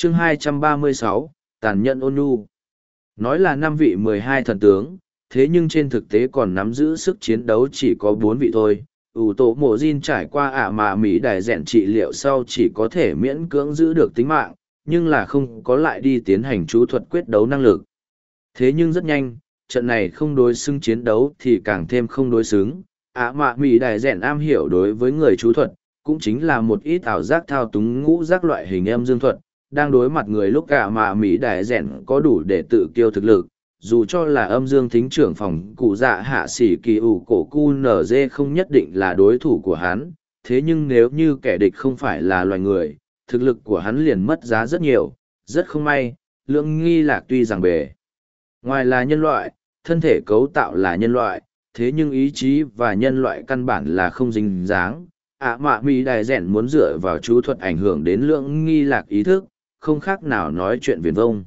chương 236, tàn nhẫn ôn nhu. Nói là 5 vị 12 thần tướng, thế nhưng trên thực tế còn nắm giữ sức chiến đấu chỉ có 4 vị thôi. Ủ tổ mộ Jin trải qua ạ mà Mỹ đài rèn trị liệu sau chỉ có thể miễn cưỡng giữ được tính mạng, nhưng là không có lại đi tiến hành chú thuật quyết đấu năng lực. Thế nhưng rất nhanh, trận này không đối xứng chiến đấu thì càng thêm không đối xứng. Ạ mà Mỹ đài rèn am hiểu đối với người chú thuật, cũng chính là một ít ảo giác thao túng ngũ giác loại hình âm dương thuật, đang đối mặt người lúc cả mà Mỹ đài rèn có đủ để tự kiêu thực lực. Dù cho là âm dương thính trưởng phòng cụ dạ hạ sĩ kỳ ủ cổ cu nở dê không nhất định là đối thủ của hắn, thế nhưng nếu như kẻ địch không phải là loài người, thực lực của hắn liền mất giá rất nhiều, rất không may, Lưỡng Nghi Lạc tuy rằng bề ngoài là nhân loại, thân thể cấu tạo là nhân loại, thế nhưng ý chí và nhân loại căn bản là không dính dáng. Ạ mạ Mỹ đài rèn muốn dựa vào chú thuật ảnh hưởng đến Lưỡng Nghi Lạc ý thức, không khác nào nói chuyện viển vông.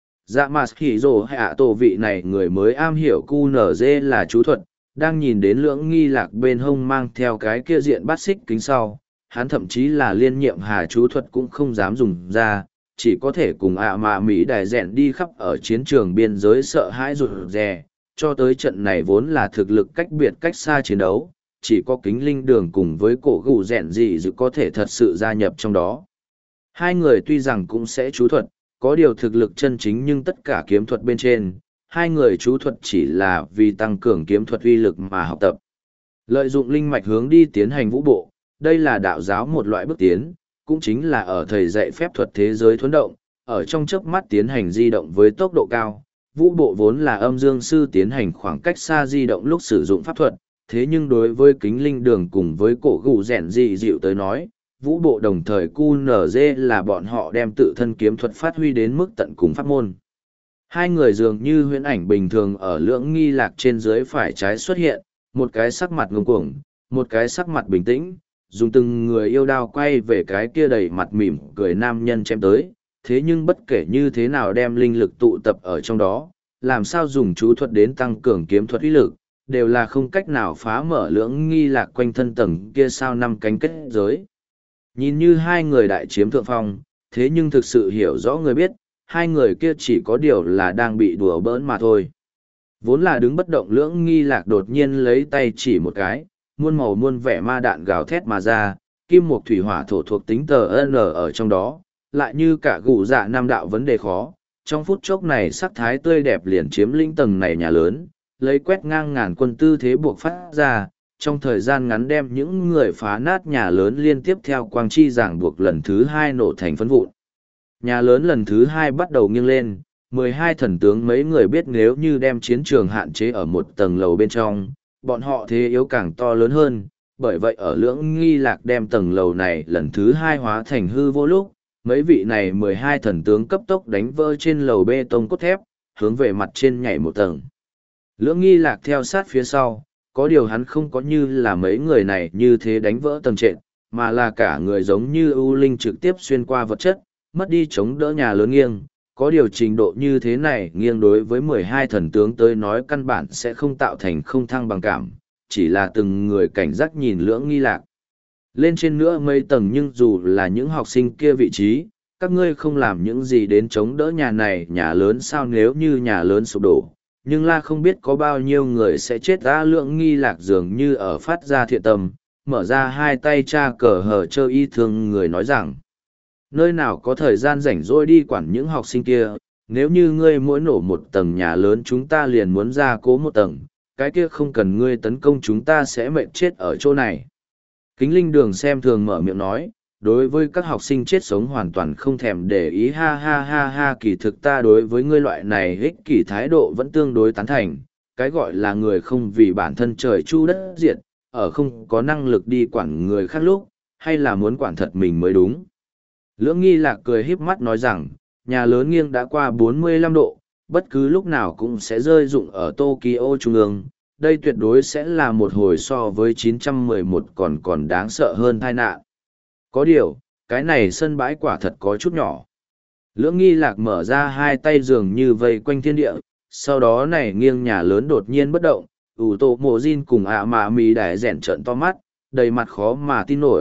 Dạ mà hỉ rồ hạ tổ vị này người mới am hiểu cu nở dê là chú thuật, đang nhìn đến Lưỡng Nghi Lạc bên hông mang theo cái kia diện bát xích kính sau, hắn thậm chí là liên nhiệm hà chú thuật cũng không dám dùng ra, chỉ có thể cùng ạ mà Mỹ đài rèn đi khắp ở chiến trường biên giới sợ hãi rụt rè, cho tới trận này vốn là thực lực cách biệt cách xa chiến đấu, chỉ có kính linh đường cùng với cổ gù rèn gì dự có thể thật sự gia nhập trong đó. Hai người tuy rằng cũng sẽ chú thuật, có điều thực lực chân chính nhưng tất cả kiếm thuật bên trên, hai người chú thuật chỉ là vì tăng cường kiếm thuật uy lực mà học tập. Lợi dụng linh mạch hướng đi tiến hành vũ bộ, đây là đạo giáo một loại bước tiến, cũng chính là ở thầy dạy phép thuật thế giới thuấn động, ở trong chớp mắt tiến hành di động với tốc độ cao. Vũ bộ vốn là âm dương sư tiến hành khoảng cách xa di động lúc sử dụng pháp thuật, thế nhưng đối với kính linh đường cùng với cổ gù rèn dị dịu tới nói, vũ bộ đồng thời QNZ là bọn họ đem tự thân kiếm thuật phát huy đến mức tận cùng pháp môn. Hai người dường như huyễn ảnh bình thường ở Lưỡng Nghi Lạc trên dưới phải trái xuất hiện, một cái sắc mặt ngông cuồng, một cái sắc mặt bình tĩnh, dùng từng người yêu đao quay về cái kia đầy mặt mỉm cười nam nhân chém tới, thế nhưng bất kể như thế nào đem linh lực tụ tập ở trong đó, làm sao dùng chú thuật đến tăng cường kiếm thuật uy lực, đều là không cách nào phá mở Lưỡng Nghi Lạc quanh thân tầng kia sao năm cánh kết giới. Nhìn như hai người đại chiếm thượng phong, thế nhưng thực sự hiểu rõ người biết, hai người kia chỉ có điều là đang bị đùa bỡn mà thôi. Vốn là đứng bất động Lưỡng Nghi Lạc đột nhiên lấy tay chỉ một cái, muôn màu muôn vẻ ma đạn gào thét mà ra, kim mộc thủy hỏa thổ thuộc tính tờ N ở trong đó, lại như cả gù dạ nam đạo vấn đề khó. Trong phút chốc này sắc thái tươi đẹp liền chiếm lĩnh tầng này nhà lớn, lấy quét ngang ngàn quân tư thế buộc phát ra, trong thời gian ngắn đem những người phá nát nhà lớn liên tiếp theo quang chi giảng buộc lần thứ hai nổ thành phấn vụn. Nhà lớn lần thứ hai bắt đầu nghiêng lên, 12 thần tướng mấy người biết nếu như đem chiến trường hạn chế ở một tầng lầu bên trong, bọn họ thế yếu càng to lớn hơn, bởi vậy ở Lưỡng Nghi Lạc đem tầng lầu này lần thứ hai hóa thành hư vô lúc, mấy vị này 12 thần tướng cấp tốc đánh vỡ trên lầu bê tông cốt thép, hướng về mặt trên nhảy một tầng. Lưỡng Nghi Lạc theo sát phía sau, có điều hắn không có như là mấy người này như thế đánh vỡ tầng trệt, mà là cả người giống như ưu linh trực tiếp xuyên qua vật chất, mất đi chống đỡ nhà lớn nghiêng. Có điều trình độ như thế này nghiêng đối với 12 thần tướng tới nói căn bản sẽ không tạo thành không thăng bằng cảm, chỉ là từng người cảnh giác nhìn Lưỡng Nghi Lạc. Lên trên nữa mấy tầng nhưng dù là những học sinh kia vị trí, các ngươi không làm những gì đến chống đỡ nhà này nhà lớn sao nếu như nhà lớn sụp đổ. Nhưng là không biết có bao nhiêu người sẽ chết ra. Lưỡng Nghi Lạc dường như ở phát ra thiện tâm, mở ra hai tay tra cờ hở chơ y thương người nói rằng, nơi nào có thời gian rảnh rỗi đi quản những học sinh kia, nếu như ngươi mỗi nổ một tầng nhà lớn chúng ta liền muốn ra cố một tầng, cái kia không cần ngươi tấn công chúng ta sẽ mệt chết ở chỗ này. Kính linh đường xem thường mở miệng nói, đối với các học sinh chết sống hoàn toàn không thèm để ý ha ha ha ha kỳ thực ta đối với ngươi loại này ích kỷ thái độ vẫn tương đối tán thành, cái gọi là người không vì bản thân trời chu đất diệt, ở không có năng lực đi quản người khác lúc, hay là muốn quản thật mình mới đúng. Lưỡng Nghi Lạc cười híp mắt nói rằng, nhà lớn nghiêng đã qua 45 độ, bất cứ lúc nào cũng sẽ rơi rụng ở Tokyo trung ương. Đây tuyệt đối sẽ là một hồi so với 911 còn đáng sợ hơn tai nạn. Có điều, cái này sân bãi quả thật có chút nhỏ. Lưỡng Nghi Lạc mở ra hai tay dường như vây quanh thiên địa, sau đó này nghiêng nhà lớn đột nhiên bất động, ủ tổ mộ Jin cùng ạ mà mì đài rèn trợn to mắt, đầy mặt khó mà tin nổi,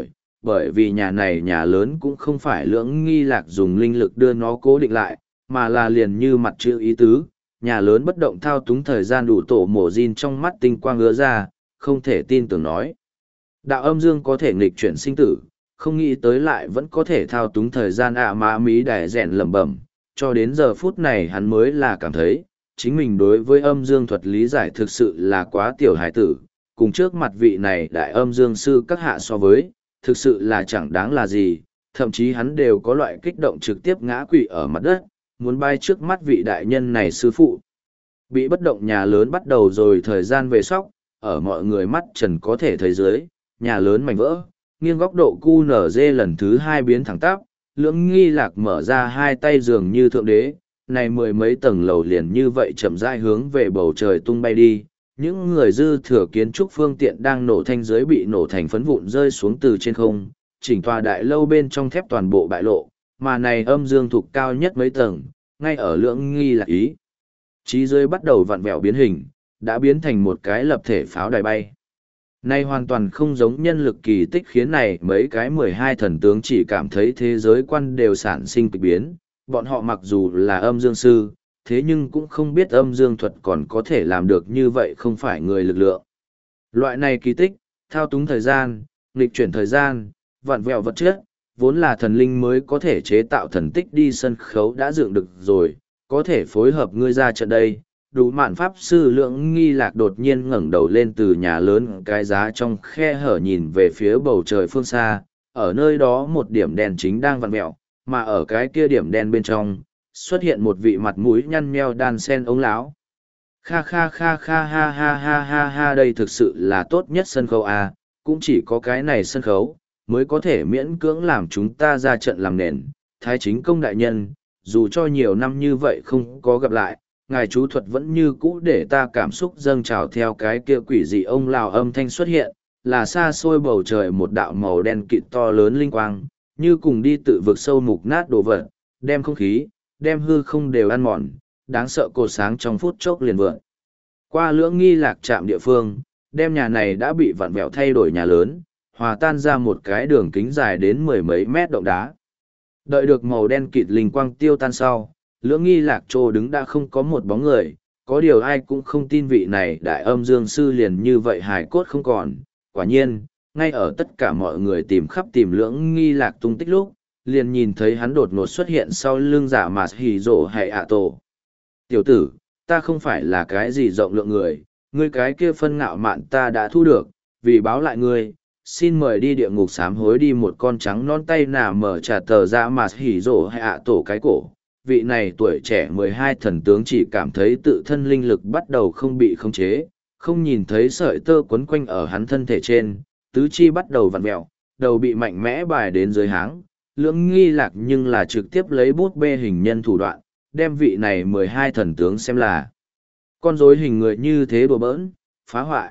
bởi vì nhà này nhà lớn cũng không phải lưỡng nghi lạc dùng linh lực đưa nó cố định lại, mà là liền như mặt chữ ý tứ, nhà lớn bất động thao túng thời gian đủ tổ mổ Jin trong mắt tinh quang ứa ra, không thể tin tưởng nói. Đạo âm dương có thể nghịch chuyển sinh tử, không nghĩ tới lại vẫn có thể thao túng thời gian mã mí đài rèn lẩm bẩm, cho đến giờ phút này hắn mới là cảm thấy, chính mình đối với âm dương thuật lý giải thực sự là quá tiểu hài tử, cùng trước mặt vị này đại âm dương sư các hạ so với, thực sự là chẳng đáng là gì, thậm chí hắn đều có loại kích động trực tiếp ngã quỵ ở mặt đất, muốn bay trước mắt vị đại nhân này sư phụ. Bị bất động nhà lớn bắt đầu rồi thời gian về sóc, ở mọi người mắt trần có thể thấy dưới, nhà lớn mảnh vỡ, nghiêng góc độ QNZ lần thứ hai biến thẳng tắp, lưỡng nghi lạc mở ra hai tay dường như thượng đế, này mười mấy tầng lầu liền như vậy chậm rãi hướng về bầu trời tung bay đi. Những người dư thừa kiến trúc phương tiện đang nổ thanh dưới bị nổ thành phấn vụn rơi xuống từ trên không, chỉnh tòa đại lâu bên trong thép toàn bộ bại lộ, mà này âm dương thục cao nhất mấy tầng, ngay ở lưỡng nghi lạc ý. Chí dưới bắt đầu vặn vẹo biến hình, đã biến thành một cái lập thể pháo đài bay. Này hoàn toàn không giống nhân lực kỳ tích khiến này mấy cái 12 thần tướng chỉ cảm thấy thế giới quan đều sản sinh kịch biến, bọn họ mặc dù là âm dương sư, thế nhưng cũng không biết âm dương thuật còn có thể làm được như vậy không phải người lực lượng. Loại này kỳ tích, thao túng thời gian, nghịch chuyển thời gian, vặn vẹo vật chất, vốn là thần linh mới có thể chế tạo thần tích đi sân khấu đã dựng được rồi, có thể phối hợp ngươi ra trận đây. Đủ mạn pháp sư lưỡng nghi lạc đột nhiên ngẩng đầu lên từ nhà lớn cái giá trong khe hở nhìn về phía bầu trời phương xa, ở nơi đó một điểm đèn chính đang vặn vẹo, mà ở cái kia điểm đen bên trong, xuất hiện một vị mặt mũi nhăn nheo đan sen ống lão. Kha kha kha kha ha ha ha ha ha, đây thực sự là tốt nhất sân khấu à, cũng chỉ có cái này sân khấu, mới có thể miễn cưỡng làm chúng ta ra trận làm nền. Thái chính công đại nhân, dù cho nhiều năm như vậy không có gặp lại, ngài chú thuật vẫn như cũ để ta cảm xúc dâng trào theo cái kia quỷ dị ông lào âm thanh xuất hiện, là xa xôi bầu trời một đạo màu đen kịt to lớn linh quang, như cùng đi tự vực sâu mục nát đồ vật, đem không khí, đem hư không đều ăn mòn, đáng sợ cột sáng trong phút chốc liền vượn. Qua lưỡng nghi lạc trạm địa phương, đem nhà này đã bị vặn vẹo thay đổi nhà lớn, hòa tan ra một cái đường kính dài đến mười mấy mét động đá. Đợi được màu đen kịt linh quang tiêu tan sau, lưỡng nghi lạc trô đứng đã không có một bóng người, có điều ai cũng không tin vị này đại âm dương sư liền như vậy hài cốt không còn. Quả nhiên, ngay ở tất cả mọi người tìm khắp tìm lưỡng nghi lạc tung tích lúc, liền nhìn thấy hắn đột ngột xuất hiện sau lưng giả mà hỉ rổ hay ạ tổ. Tiểu tử, ta không phải là cái gì rộng lượng người, ngươi cái kia phân ngạo mạn ta đã thu được, vì báo lại ngươi, xin mời đi địa ngục sám hối đi. Một con trắng non tay nà mở trả tờ ra mà hỉ rổ hay ạ tổ cái cổ. Vị này tuổi trẻ 12 thần tướng chỉ cảm thấy tự thân linh lực bắt đầu không bị khống chế, không nhìn thấy sợi tơ quấn quanh ở hắn thân thể trên, tứ chi bắt đầu vặn mẹo, đầu bị mạnh mẽ bài đến dưới háng. Lưỡng nghi lạc nhưng là trực tiếp lấy bút bê hình nhân thủ đoạn, đem vị này 12 thần tướng xem là con rối hình người như thế đùa bỡn, phá hoại.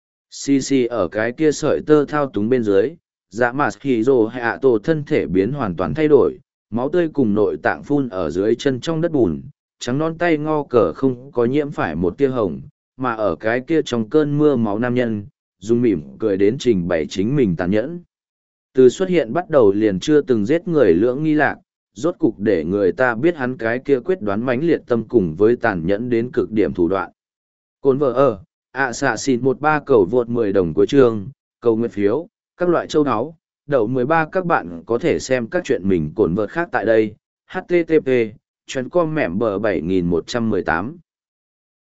Xì xì ở cái kia sợi tơ thao túng bên dưới, dạ mạt hỉ rồ hay ạ tổ thân thể biến hoàn toàn thay đổi, máu tươi cùng nội tạng phun ở dưới chân trong đất bùn, trắng non tay ngo cờ không có nhiễm phải một tia hồng, mà ở cái kia trong cơn mưa máu nam nhân, dùng mỉm cười đến trình bày chính mình tàn nhẫn. Từ xuất hiện bắt đầu liền chưa từng giết người lưỡng nghi lạc, rốt cục để người ta biết hắn cái kia quyết đoán mãnh liệt tâm cùng với tàn nhẫn đến cực điểm thủ đoạn. Cồn vợ ở, xạ xịt 13 cầu vượt 10 đồng của chương, cầu nguyện phiếu, các loại châu áo. Đầu 13 các bạn có thể xem các chuyện mình cồn vợt khác tại đây. http://com mẻm bờ 7118